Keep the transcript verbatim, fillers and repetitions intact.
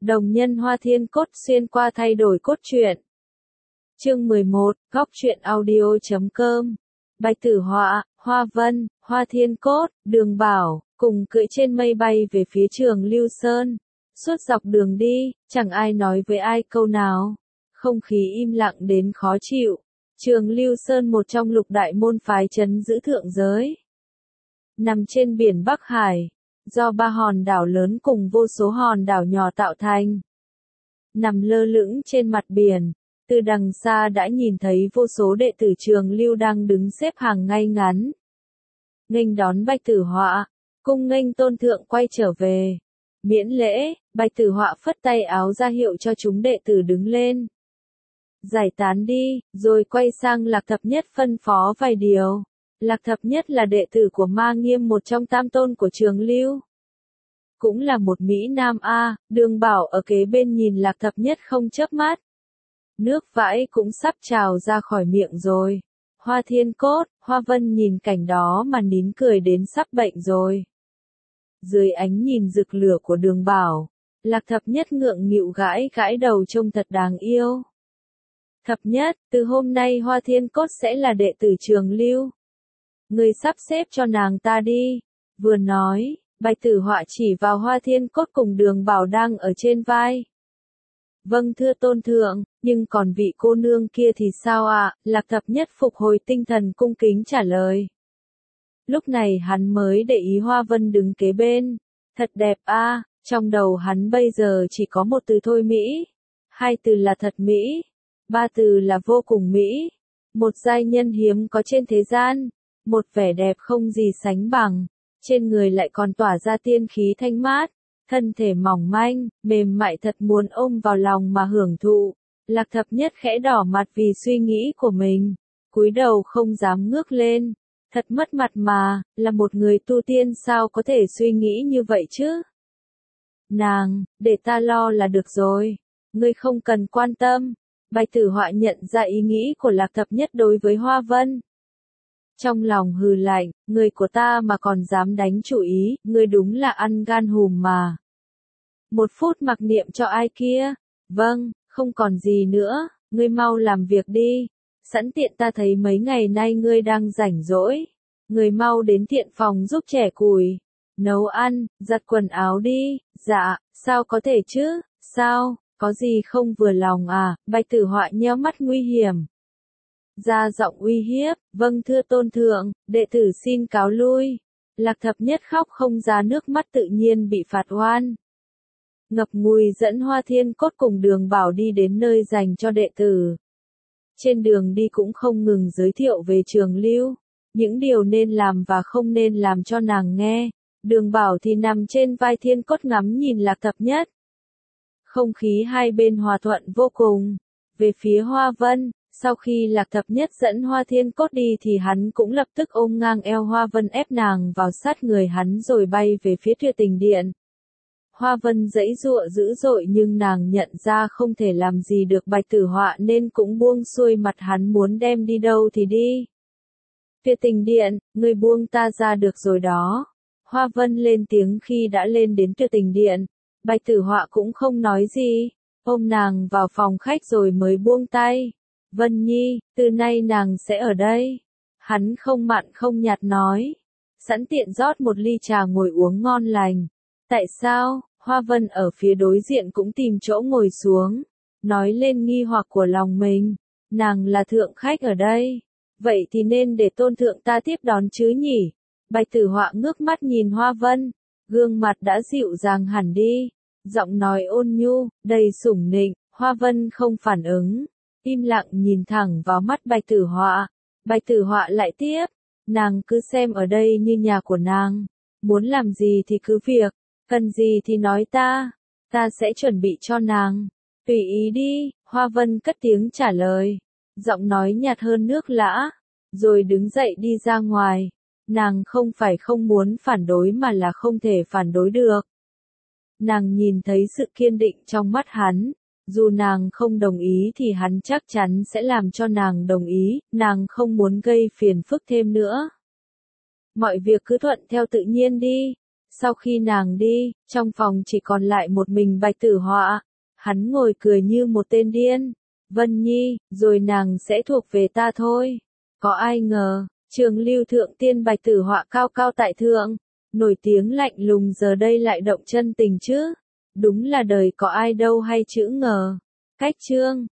Đồng nhân Hoa Thiên Cốt xuyên qua thay đổi cốt truyện. Chương mười một, góc truyện audio chấm com. Bạch Tử Họa, Hoa Vân, Hoa Thiên Cốt, Đường Bảo, cùng cưỡi trên mây bay về phía Trường Lưu Sơn. Suốt dọc đường đi, chẳng ai nói với ai câu nào. Không khí im lặng đến khó chịu. Trường Lưu Sơn một trong lục đại môn phái trấn giữ thượng giới. Nằm trên biển Bắc Hải, do ba hòn đảo lớn cùng vô số hòn đảo nhỏ tạo thành. Nằm lơ lửng trên mặt biển, từ đằng xa đã nhìn thấy vô số đệ tử Trường Lưu đang đứng xếp hàng ngay ngắn. Nghênh đón Bạch Tử Họa, cung nghênh tôn thượng quay trở về. Miễn lễ, Bạch Tử Họa phất tay áo ra hiệu cho chúng đệ tử đứng lên. Giải tán đi, rồi quay sang Lạc Thập Nhất phân phó vài điều. Lạc Thập Nhất là đệ tử của Ma Nghiêm, một trong tam tôn của Trường Lưu. Cũng là một Mỹ Nam A, Đường Bảo ở kế bên nhìn Lạc Thập Nhất không chớp mắt. Nước vãi cũng sắp trào ra khỏi miệng rồi. Hoa Thiên Cốt, Hoa Vân nhìn cảnh đó mà nín cười đến sắp bệnh rồi. Dưới ánh nhìn rực lửa của Đường Bảo, Lạc Thập Nhất ngượng nghịu gãi gãi đầu trông thật đáng yêu. Thập Nhất, từ hôm nay Hoa Thiên Cốt sẽ là đệ tử Trường Lưu. Người sắp xếp cho nàng ta đi. Vừa nói, Bạch Tử Họa chỉ vào Hoa Thiên Cốt cùng Đường Bảo đang ở trên vai. Vâng thưa tôn thượng, nhưng còn vị cô nương kia thì sao ạ? À? Lạc Thập Nhất phục hồi tinh thần cung kính trả lời. Lúc này hắn mới để ý Hoa Vân đứng kế bên. Thật đẹp a, à, trong đầu hắn bây giờ chỉ có một từ thôi Mỹ. Hai từ là thật Mỹ. Ba từ là vô cùng Mỹ. Một giai nhân hiếm có trên thế gian. Một vẻ đẹp không gì sánh bằng. Trên người lại còn tỏa ra tiên khí thanh mát. Thân thể mỏng manh, mềm mại thật muốn ôm vào lòng mà hưởng thụ. Lạc Thập Nhất khẽ đỏ mặt vì suy nghĩ của mình. Cúi đầu không dám ngước lên. Thật mất mặt mà, là một người tu tiên sao có thể suy nghĩ như vậy chứ? Nàng, để ta lo là được rồi. Ngươi không cần quan tâm. Bạch Tử Họa nhận ra ý nghĩ của Lạc Thập Nhất đối với Hoa Vân. Trong lòng hừ lạnh, người của ta mà còn dám đánh chủ ý, ngươi đúng là ăn gan hùm mà. Một phút mặc niệm cho ai kia. Vâng, không còn gì nữa, ngươi mau làm việc đi. Sẵn tiện ta thấy mấy ngày nay ngươi đang rảnh rỗi. Ngươi mau đến thiện phòng giúp trẻ củi. Nấu ăn, giặt quần áo đi. Dạ, sao có thể chứ, sao, có gì không vừa lòng à? Bạch Tử Họa nheo mắt nguy hiểm. Ra giọng uy hiếp, vâng thưa tôn thượng, đệ tử xin cáo lui. Lạc Thập Nhất khóc không ra nước mắt tự nhiên bị phạt oan. Ngập ngùi dẫn Hoa Thiên Cốt cùng Đường Bảo đi đến nơi dành cho đệ tử. Trên đường đi cũng không ngừng giới thiệu về Trường Lưu, những điều nên làm và không nên làm cho nàng nghe. Đường Bảo thì nằm trên vai Thiên Cốt ngắm nhìn Lạc Thập Nhất. Không khí hai bên hòa thuận vô cùng. Về phía Hoa Vân, sau khi Lạc Thập Nhất dẫn Hoa Thiên Cốt đi thì hắn cũng lập tức ôm ngang eo Hoa Vân ép nàng vào sát người hắn rồi bay về phía Tuyệt Tình Điện. Hoa Vân giãy giụa dữ dội nhưng nàng nhận ra không thể làm gì được Bạch Tử Họa nên cũng buông xuôi mặt, hắn muốn đem đi đâu thì đi. Tuyệt Tình Điện, ngươi buông ta ra được rồi đó. Hoa Vân lên tiếng khi đã lên đến Tuyệt Tình Điện. Bạch Tử Họa cũng không nói gì, ôm nàng vào phòng khách rồi mới buông tay. Vân Nhi, từ nay nàng sẽ ở đây. Hắn không mặn không nhạt nói. Sẵn tiện rót một ly trà ngồi uống ngon lành. Tại sao? Hoa Vân ở phía đối diện cũng tìm chỗ ngồi xuống. Nói lên nghi hoặc của lòng mình. Nàng là thượng khách ở đây. Vậy thì nên để tôn thượng ta tiếp đón chứ nhỉ? Bạch Tử Họa ngước mắt nhìn Hoa Vân. Gương mặt đã dịu dàng hẳn đi. Giọng nói ôn nhu, đầy sủng nịnh. Hoa Vân không phản ứng. Im lặng nhìn thẳng vào mắt Bạch Tử Họa. Bạch Tử Họa lại tiếp. Nàng cứ xem ở đây như nhà của nàng. Muốn làm gì thì cứ việc. Cần gì thì nói ta. Ta sẽ chuẩn bị cho nàng. Tùy ý đi. Hoa Vân cất tiếng trả lời. Giọng nói nhạt hơn nước lã. Rồi đứng dậy đi ra ngoài. Nàng không phải không muốn phản đối mà là không thể phản đối được. Nàng nhìn thấy sự kiên định trong mắt hắn. Dù nàng không đồng ý thì hắn chắc chắn sẽ làm cho nàng đồng ý, nàng không muốn gây phiền phức thêm nữa. Mọi việc cứ thuận theo tự nhiên đi. Sau khi nàng đi, trong phòng chỉ còn lại một mình Bạch Tử Họa. Hắn ngồi cười như một tên điên. Vân Nhi, rồi nàng sẽ thuộc về ta thôi. Có ai ngờ, Trường Lưu Thượng Tiên Bạch Tử Họa cao cao tại thượng, nổi tiếng lạnh lùng giờ đây lại động chân tình chứ. Đúng là đời có ai đâu hay chữ ngờ. Cách chương